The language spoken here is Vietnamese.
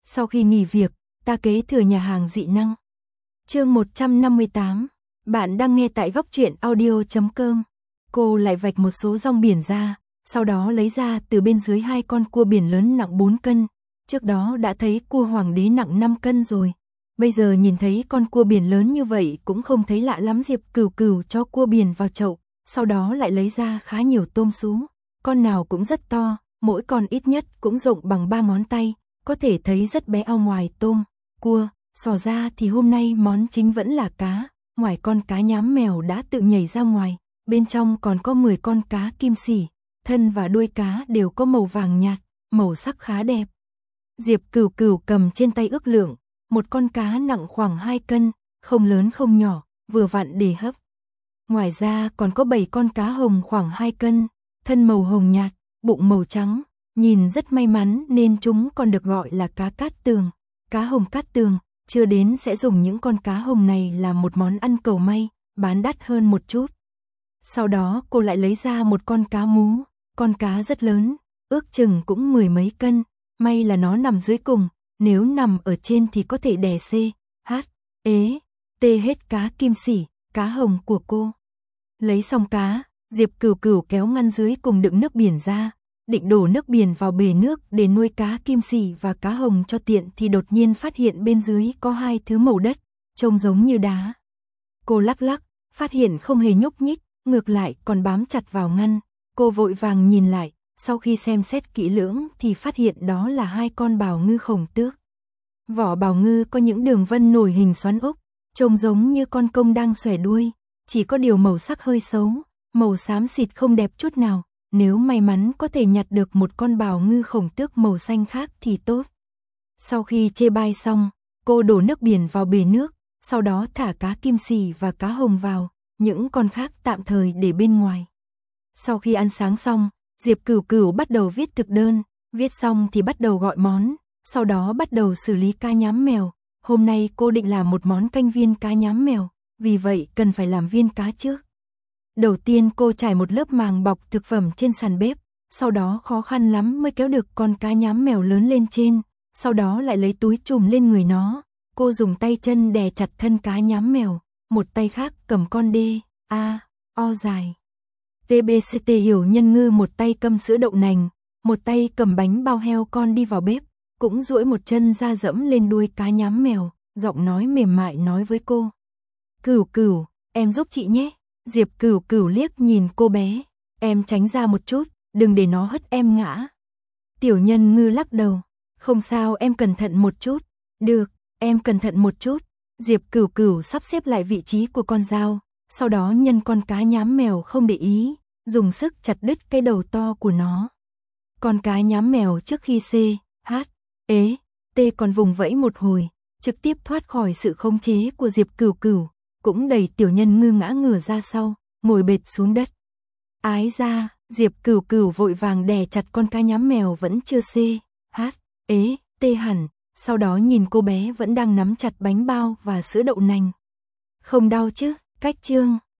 Sau khi nghỉ việc, ta kế thừa nhà hàng dị năng. Chương 158. Bạn đang nghe tại góc truyện audio.com. Cô lại vạch một số rong biển ra, sau đó lấy ra từ bên dưới 2 con cua biển lớn nặng 4 cân. Trước đó đã thấy cua hoàng đế nặng 5 cân rồi. Bây giờ nhìn thấy con cua biển lớn như vậy cũng không thấy lạ lắm. Diệp Cửu Cửu cho cua biển vào chậu, sau đó lại lấy ra khá nhiều tôm sú. Con nào cũng rất to, mỗi con ít nhất cũng rộng bằng 3 ngón tay, có thể thấy rất bé. Ao ngoài tôm, cua, sò ra thì hôm nay món chính vẫn là cá. Ngoài con cá nhám mèo đã tự nhảy ra ngoài, bên trong còn có 10 con cá kim sỉ, thân và đuôi cá đều có màu vàng nhạt, màu sắc khá đẹp. Diệp Cửu Cửu cầm trên tay ước lượng, một con cá nặng khoảng 2 cân, không lớn không nhỏ, vừa vặn để hấp. Ngoài ra còn có 7 con cá hồng khoảng 2 cân, thân màu hồng nhạt, bụng màu trắng, nhìn rất may mắn nên chúng còn được gọi là cá cát tường. Cá hồng cát tường, chưa đến sẽ dùng những con cá hồng này làm một món ăn cầu may, bán đắt hơn một chút. Sau đó cô lại lấy ra một con cá mú, con cá rất lớn, ước chừng cũng 10 mấy cân, may là nó nằm dưới cùng, nếu nằm ở trên thì có thể đè C, H, ế, T hết cá kim sỉ, cá hồng của cô. Lấy xong cá, Diệp Cửu Cửu kéo ngăn dưới cùng đựng nước biển ra, định đổ nước biển vào bể nước để nuôi cá kim sỉ và cá hồng cho tiện thì đột nhiên phát hiện bên dưới có 2 thứ màu đất, trông giống như đá. Cô lắc lắc, phát hiện không hề nhúc nhích, ngược lại còn bám chặt vào ngăn. Cô vội vàng nhìn lại, sau khi xem xét kỹ lưỡng thì phát hiện đó là 2 con bào ngư khổng tước. Vỏ bào ngư có những đường vân nổi hình xoắn ốc, trông giống như con công đang xòe đuôi, chỉ có điều màu sắc hơi xấu, màu xám xịt không đẹp chút nào. Nếu may mắn có thể nhặt được một con bào ngư khổng tước màu xanh khác thì tốt. Sau khi chê bai xong, cô đổ nước biển vào bể nước, sau đó thả cá kim sỉ và cá hồng vào, những con khác tạm thời để bên ngoài. Sau khi ăn sáng xong, Diệp Cửu Cửu bắt đầu viết thực đơn, viết xong thì bắt đầu gọi món, sau đó bắt đầu xử lý cá nhám mèo. Hôm nay cô định làm một món canh viên cá nhám mèo, vì vậy cần phải làm viên cá trước. Đầu tiên cô trải một lớp màng bọc thực phẩm trên sàn bếp, sau đó khó khăn lắm mới kéo được con cá nhám mèo lớn lên trên, sau đó lại lấy túi trùm lên người nó. Cô dùng tay chân đè chặt thân cá nhám mèo, một tay khác cầm con D, A, O dài. TBCT hiểu nhân ngư, một tay cầm sữa đậu nành, một tay cầm bánh bao heo con đi vào bếp, cũng duỗi một chân ra dẫm lên đuôi cá nhám mèo, giọng nói mềm mại nói với cô. Cửu Cửu, em giúp chị nhé. Diệp Cửu Cửu liếc nhìn cô bé, em tránh ra một chút, đừng để nó hất em ngã. Tiểu nhân ngư lắc đầu, không sao, em cẩn thận một chút. Được, em cẩn thận một chút. Diệp Cửu Cửu sắp xếp lại vị trí của con dao, sau đó nhân con cá nhám mèo không để ý, dùng sức chặt đứt cái đầu to của nó. Con cá nhám mèo trước khi C, H, ế, T còn vùng vẫy một hồi, trực tiếp thoát khỏi sự khống chế của Diệp Cửu Cửu, cũng đẩy tiểu nhân ngư ngã ngửa ra sau, ngồi bệt xuống đất. Ái ra, Diệp Cửu Cửu vội vàng đè chặt con cá nhám mèo vẫn chưa C, H, ế, T hẳn, sau đó nhìn cô bé vẫn đang nắm chặt bánh bao và sữa đậu nành. Không đau chứ? Cách chương